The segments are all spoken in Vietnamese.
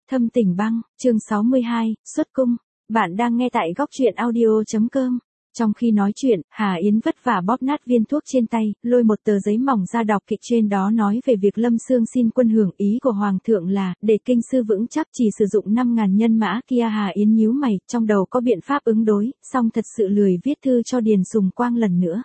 Thâm Tình Băng, chương 62, xuất cung. Bạn đang nghe tại góc truyện audio.com. Trong khi nói chuyện, Hà Yến vất vả bóp nát viên thuốc trên tay, lôi một tờ giấy mỏng ra đọc kịch trên đó nói về việc Lâm Xương xin quân hưởng, ý của Hoàng thượng là, để kinh sư vững chắc chỉ sử dụng 5.000 nhân mã kia. Hà Yến nhíu mày, trong đầu có biện pháp ứng đối, song thật sự lười viết thư cho Điền Sùng Quang lần nữa.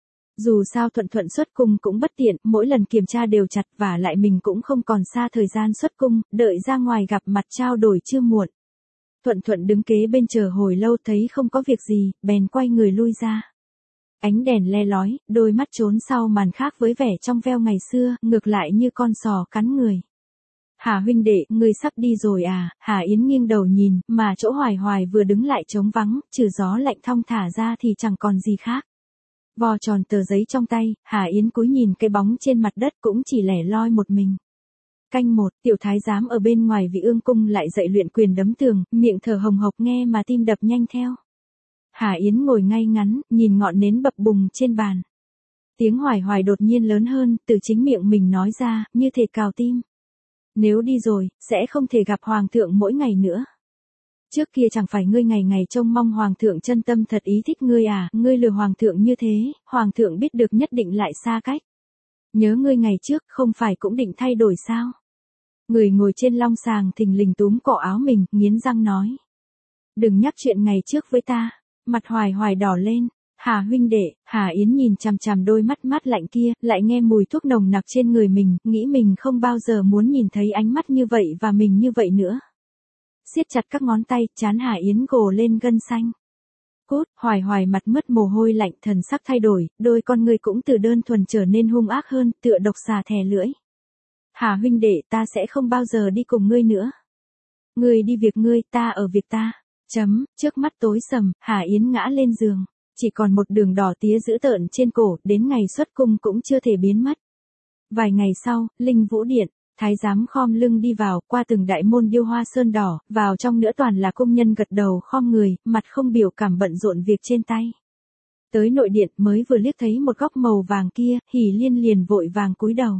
Dù sao thuận thuận xuất cung cũng bất tiện, mỗi lần kiểm tra đều chặt, và lại mình cũng không còn xa thời gian xuất cung, đợi ra ngoài gặp mặt trao đổi chưa muộn. Thuận thuận đứng kế bên chờ hồi lâu thấy không có việc gì, bèn quay người lui ra. Ánh đèn le lói, đôi mắt trốn sau màn khác với vẻ trong veo ngày xưa, ngược lại như con sò cắn người. Hà huynh đệ, ngươi sắp đi rồi à? Hà Yến nghiêng đầu nhìn, mà chỗ Hoài Hoài vừa đứng lại trống vắng, trừ gió lạnh thong thả ra thì chẳng còn gì khác. Vò tròn tờ giấy trong tay, Hà Yến cúi nhìn cái bóng trên mặt đất cũng chỉ lẻ loi một mình. Canh 1, tiểu thái giám ở bên ngoài Vị Ương cung lại dậy luyện quyền đấm tường, miệng thở hồng hộc nghe mà tim đập nhanh theo. Hà Yến ngồi ngay ngắn, nhìn ngọn nến bập bùng trên bàn. Tiếng Hoài Hoài đột nhiên lớn hơn, từ chính miệng mình nói ra, như thể cào tim. Nếu đi rồi, sẽ không thể gặp Hoàng thượng mỗi ngày nữa. Trước kia chẳng phải ngươi ngày ngày trông mong Hoàng thượng chân tâm thật ý thích ngươi à, ngươi lừa Hoàng thượng như thế, Hoàng thượng biết được nhất định lại xa cách. Nhớ ngươi ngày trước không phải cũng định thay đổi sao? Người ngồi trên long sàng thình lình túm cổ áo mình, nghiến răng nói. Đừng nhắc chuyện ngày trước với ta. Mặt Hoài Hoài đỏ lên. Hà huynh đệ, Hà Yến nhìn chằm chằm đôi mắt mát lạnh kia, lại nghe mùi thuốc nồng nặc trên người mình, nghĩ mình không bao giờ muốn nhìn thấy ánh mắt như vậy và mình như vậy nữa. Siết chặt các ngón tay, trán Hà Yến gồ lên gân xanh. Cốt, Hoài Hoài mặt mướt mồ hôi lạnh, thần sắc thay đổi, đôi con người cũng từ đơn thuần trở nên hung ác hơn, tựa độc xà thè lưỡi. Hà huynh đệ, ta sẽ không bao giờ đi cùng ngươi nữa. Ngươi đi việc ngươi, ta ở việc ta. Trước mắt tối sầm, Hà Yến ngã lên giường. Chỉ còn một đường đỏ tía dữ tợn trên cổ, đến ngày xuất cung cũng chưa thể biến mất. Vài ngày sau, Linh Vũ Điện, thái giám khom lưng đi vào, qua từng đại môn điêu hoa sơn đỏ, vào trong nữa toàn là công nhân gật đầu khom người, mặt không biểu cảm bận rộn việc trên tay. Tới nội điện mới vừa liếc thấy một góc màu vàng kia, Hỉ Liên liền vội vàng cúi đầu.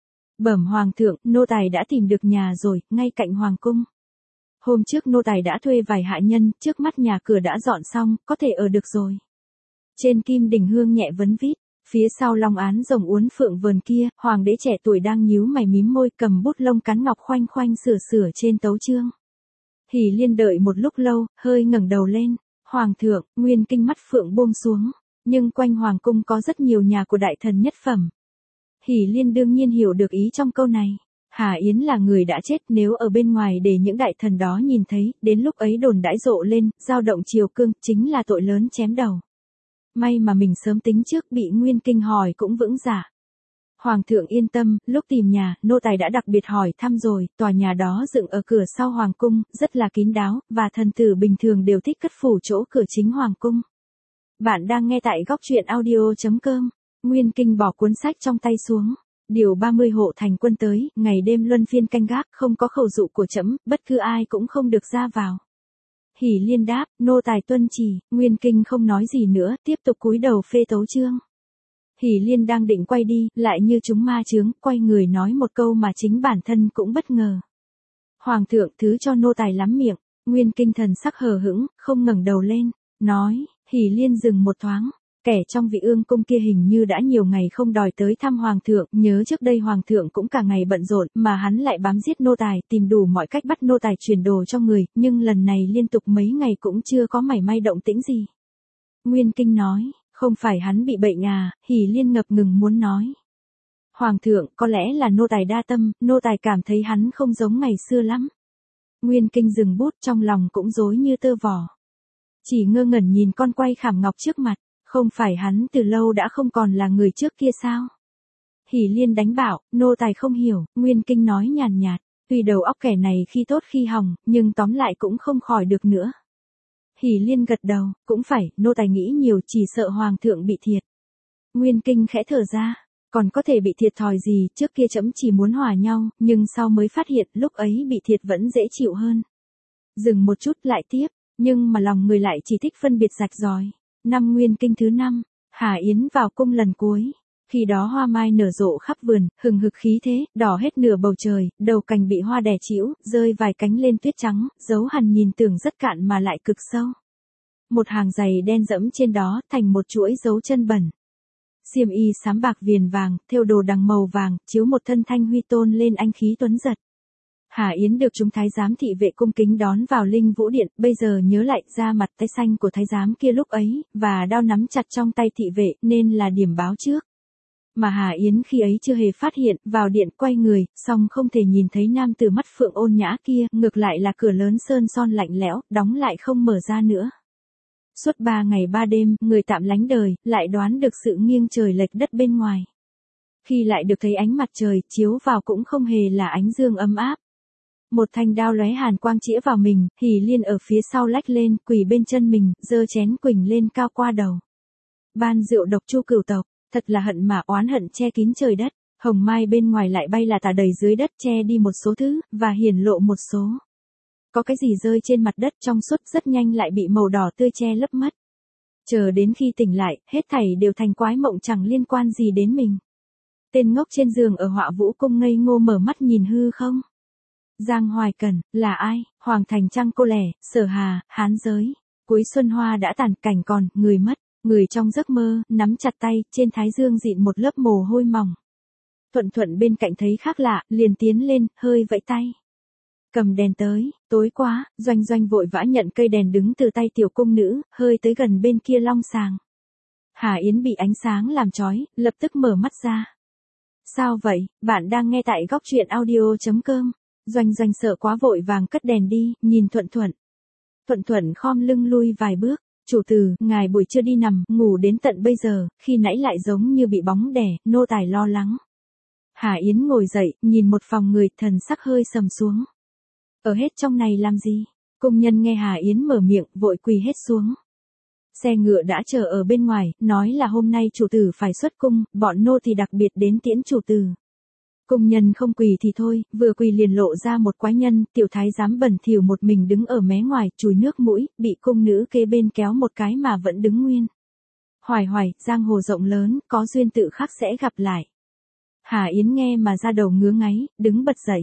Bẩm Hoàng thượng, nô tài đã tìm được nhà rồi, ngay cạnh Hoàng cung. Hôm trước nô tài đã thuê vài hạ nhân, trước mắt nhà cửa đã dọn xong, có thể ở được rồi. Trên kim đỉnh hương nhẹ vấn vít, phía sau long án rồng uốn phượng vờn kia, hoàng đế trẻ tuổi đang nhíu mày mím môi, cầm bút lông cắn ngọc khoanh khoanh sửa trên tấu chương. Hỉ Liên đợi một lúc lâu, hơi ngẩng đầu lên. Hoàng thượng, nguyên kinh mắt phượng buông xuống, nhưng quanh hoàng cung có rất nhiều nhà của đại thần nhất phẩm. Hỉ Liên đương nhiên hiểu được ý trong câu này. Hà Yến là người đã chết, nếu ở bên ngoài để những đại thần đó nhìn thấy, đến lúc ấy đồn đãi rộ lên, dao động triều cương, chính là tội lớn chém đầu. May mà mình sớm tính trước, bị nguyên kinh hỏi cũng vững dạ. Hoàng thượng yên tâm, lúc tìm nhà, nô tài đã đặc biệt hỏi thăm rồi, tòa nhà đó dựng ở cửa sau hoàng cung, rất là kín đáo, và thần tử bình thường đều thích cất phủ chỗ cửa chính hoàng cung. Bạn đang nghe tại góc truyện audio.com. Nguyên kinh bỏ cuốn sách trong tay xuống. Điều 30 hộ thành quân tới, ngày đêm luân phiên canh gác, không có khẩu dụ của trẫm, bất cứ ai cũng không được ra vào. Hỉ Liên đáp, nô tài tuân chỉ. Nguyên kinh không nói gì nữa, tiếp tục cúi đầu phê tấu chương. Hỉ Liên đang định quay đi, lại như chúng ma chướng, quay người nói một câu mà chính bản thân cũng bất ngờ. Hoàng thượng thứ cho nô tài lắm miệng. Nguyên kinh thần sắc hờ hững, không ngẩng đầu lên, nói. Hỉ Liên dừng một thoáng. Kẻ trong Vị Ương cung kia hình như đã nhiều ngày không đòi tới thăm Hoàng thượng, nhớ trước đây Hoàng thượng cũng cả ngày bận rộn, mà hắn lại bám giết nô tài, tìm đủ mọi cách bắt nô tài chuyển đồ cho người, nhưng lần này liên tục mấy ngày cũng chưa có mảy may động tĩnh gì. Nguyên kinh nói, không phải hắn bị bệnh à? Hỉ Liên ngập ngừng muốn nói. Hoàng thượng, có lẽ là nô tài đa tâm, nô tài cảm thấy hắn không giống ngày xưa lắm. Nguyên kinh dừng bút, trong lòng cũng rối như tơ vò. Chỉ ngơ ngẩn nhìn con quay khảm ngọc trước mặt. Không phải hắn từ lâu đã không còn là người trước kia sao? Hỉ Liên đánh bảo, nô tài không hiểu. Nguyên kinh nói nhàn nhạt, tuy đầu óc kẻ này khi tốt khi hỏng, nhưng tóm lại cũng không khỏi được nữa. Hỉ Liên gật đầu, cũng phải, nô tài nghĩ nhiều, chỉ sợ Hoàng thượng bị thiệt. Nguyên kinh khẽ thở ra, còn có thể bị thiệt thòi gì, trước kia trẫm chỉ muốn hòa nhau, nhưng sau mới phát hiện lúc ấy bị thiệt vẫn dễ chịu hơn. Dừng một chút lại tiếp, nhưng mà lòng người lại chỉ thích phân biệt rạch ròi. Năm Nguyên kinh thứ 5, Hà Yến vào cung lần cuối. Khi đó hoa mai nở rộ khắp vườn, hừng hực khí thế, đỏ hết nửa bầu trời, đầu cành bị hoa đè trĩu, rơi vài cánh lên tuyết trắng, dấu hằn nhìn tưởng rất cạn mà lại cực sâu. Một hàng giày đen dẫm trên đó, thành một chuỗi dấu chân bẩn. Xiêm y xám bạc viền vàng, thêu đồ đằng màu vàng, chiếu một thân thanh huy tôn lên anh khí tuấn giật. Hà Yến được chúng thái giám thị vệ cung kính đón vào Linh Vũ Điện, bây giờ nhớ lại da mặt tay xanh của thái giám kia lúc ấy, và đao nắm chặt trong tay thị vệ, nên là điểm báo trước. Mà Hà Yến khi ấy chưa hề phát hiện, vào điện quay người, song không thể nhìn thấy nam tử mắt phượng ôn nhã kia, ngược lại là cửa lớn sơn son lạnh lẽo, đóng lại không mở ra nữa. Suốt 3 ngày 3 đêm, người tạm lánh đời, lại đoán được sự nghiêng trời lệch đất bên ngoài. Khi lại được thấy ánh mặt trời, chiếu vào cũng không hề là ánh dương ấm áp. Một thanh đao lóe hàn quang chĩa vào mình, Hỷ Liên ở phía sau lách lên, quỳ bên chân mình, giơ chén quỳnh lên cao qua đầu. Ban rượu độc chu cửu tộc, thật là hận mà oán hận che kín trời đất, hồng mai bên ngoài lại bay là tả đầy dưới đất che đi một số thứ, và hiển lộ một số. Có cái gì rơi trên mặt đất trong suốt rất nhanh lại bị màu đỏ tươi che lấp mất. Chờ đến khi tỉnh lại, hết thảy đều thành quái mộng chẳng liên quan gì đến mình. Tên ngốc trên giường ở Họa Vũ Cung ngây ngô mở mắt nhìn hư không. Giang Hoài Cẩn, là ai? Hoàng Thành Trăng cô lẻ, Sở Hà, Hán Giới. Cuối xuân hoa đã tàn, cảnh còn, người mất. Người trong giấc mơ, nắm chặt tay, trên thái dương dịn một lớp mồ hôi mỏng. Thuận Thuận bên cạnh thấy khác lạ, liền tiến lên, hơi vẫy tay. Cầm đèn tới, tối quá, Doanh Doanh vội vã nhận cây đèn đứng từ tay tiểu cung nữ, hơi tới gần bên kia long sàng. Hà Yến bị ánh sáng làm chói, lập tức mở mắt ra. Sao vậy, bạn đang nghe tại góc truyện audio.com. Doanh Doanh sợ quá vội vàng cất đèn đi, nhìn Thuận Thuận. Thuận Thuận khom lưng lui vài bước. Chủ tử, ngài buổi trưa đi nằm, ngủ đến tận bây giờ, khi nãy lại giống như bị bóng đè, nô tài lo lắng. Hà Yến ngồi dậy, nhìn một phòng người, thần sắc hơi sầm xuống. Ở hết trong này làm gì? Công nhân nghe Hà Yến mở miệng, vội quỳ hết xuống. Xe ngựa đã chờ ở bên ngoài, nói là hôm nay chủ tử phải xuất cung, bọn nô thì đặc biệt đến tiễn chủ tử. Công nhân không quỳ thì thôi, vừa quỳ liền lộ ra một quái nhân, tiểu thái giám bẩn thỉu một mình đứng ở mé ngoài, chùi nước mũi, bị cung nữ kế bên kéo một cái mà vẫn đứng nguyên. Hoài hoài, giang hồ rộng lớn, có duyên tự khắc sẽ gặp lại. Hà Yến nghe mà ra đầu ngứa ngáy, đứng bật dậy.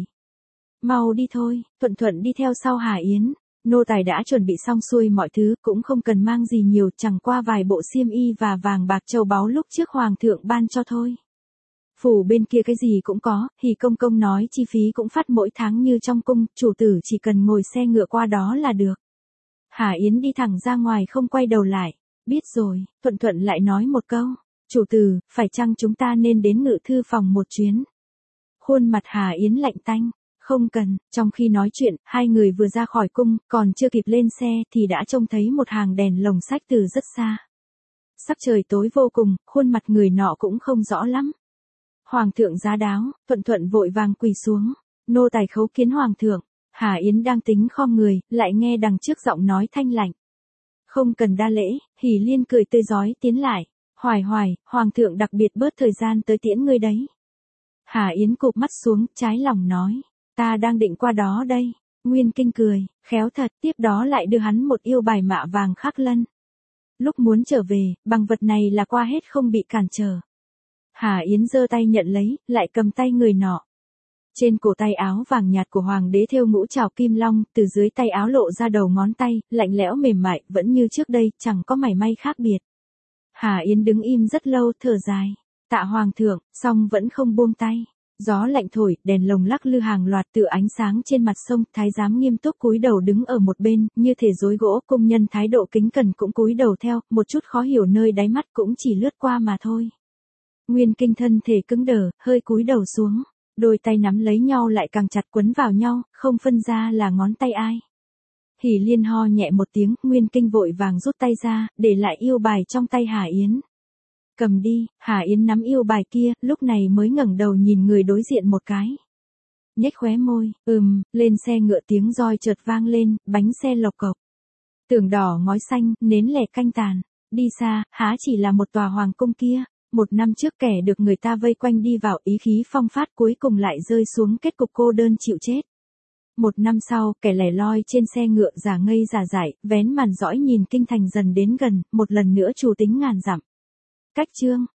Mau đi thôi, Thuận Thuận đi theo sau Hà Yến. Nô tài đã chuẩn bị xong xuôi mọi thứ, cũng không cần mang gì nhiều, chẳng qua vài bộ xiêm y và vàng bạc châu báu lúc trước hoàng thượng ban cho thôi. Phủ bên kia cái gì cũng có, Hỷ công công nói chi phí cũng phát mỗi tháng như trong cung, chủ tử chỉ cần ngồi xe ngựa qua đó là được. Hà Yến đi thẳng ra ngoài không quay đầu lại. Biết rồi, Thuận Thuận lại nói một câu. Chủ tử, phải chăng chúng ta nên đến ngự thư phòng một chuyến? Khuôn mặt Hà Yến lạnh tanh. Không cần, trong khi nói chuyện, hai người vừa ra khỏi cung, còn chưa kịp lên xe thì đã trông thấy một hàng đèn lồng sách từ rất xa. Sắc trời tối vô cùng, khuôn mặt người nọ cũng không rõ lắm. Hoàng thượng giá đáo, Thuận Thuận vội vàng quỳ xuống. Nô tài khấu kiến hoàng thượng. Hà Yến đang tính khom người, lại nghe đằng trước giọng nói thanh lạnh. Không cần đa lễ, Hỷ Liên cười tươi rói tiến lại. Hoài hoài, hoàng thượng đặc biệt bớt thời gian tới tiễn ngươi đấy. Hà Yến cụp mắt xuống, trái lòng nói. Ta đang định qua đó đây. Nguyên Kinh cười, khéo thật, tiếp đó lại đưa hắn một yêu bài mạ vàng khắc lân. Lúc muốn trở về, bằng vật này là qua hết không bị cản trở. Hà Yến giơ tay nhận lấy, lại cầm tay người nọ. Trên cổ tay áo vàng nhạt của hoàng đế thêu ngũ trảo kim long, từ dưới tay áo lộ ra đầu ngón tay, lạnh lẽo mềm mại, vẫn như trước đây, chẳng có mảy may khác biệt. Hà Yến đứng im rất lâu, thở dài. Tạ hoàng thượng, song vẫn không buông tay. Gió lạnh thổi, đèn lồng lắc lư hàng loạt tựa ánh sáng trên mặt sông, thái giám nghiêm túc cúi đầu đứng ở một bên, như thể rối gỗ, công nhân thái độ kính cẩn cũng cúi đầu theo, một chút khó hiểu nơi đáy mắt cũng chỉ lướt qua mà thôi. Nguyên Kinh thân thể cứng đờ, hơi cúi đầu xuống, đôi tay nắm lấy nhau lại càng chặt quấn vào nhau, không phân ra là ngón tay ai. Hỷ Liên ho nhẹ một tiếng, Nguyên Kinh vội vàng rút tay ra, để lại yêu bài trong tay Hà Yến. Cầm đi, Hà Yến nắm yêu bài kia, lúc này mới ngẩng đầu nhìn người đối diện một cái. Nhếch khóe môi, lên xe ngựa tiếng roi chợt vang lên, bánh xe lộc cộc. Tường đỏ ngói xanh, nến lẻ canh tàn. Đi xa, há chỉ là một tòa hoàng cung kia. Một năm trước kẻ được người ta vây quanh đi vào ý khí phong phát cuối cùng lại rơi xuống kết cục cô đơn chịu chết. Một năm sau, kẻ lẻ loi trên xe ngựa giả ngây giả dại, vén màn dõi nhìn kinh thành dần đến gần, một lần nữa trù tính ngàn dặm. Cách chương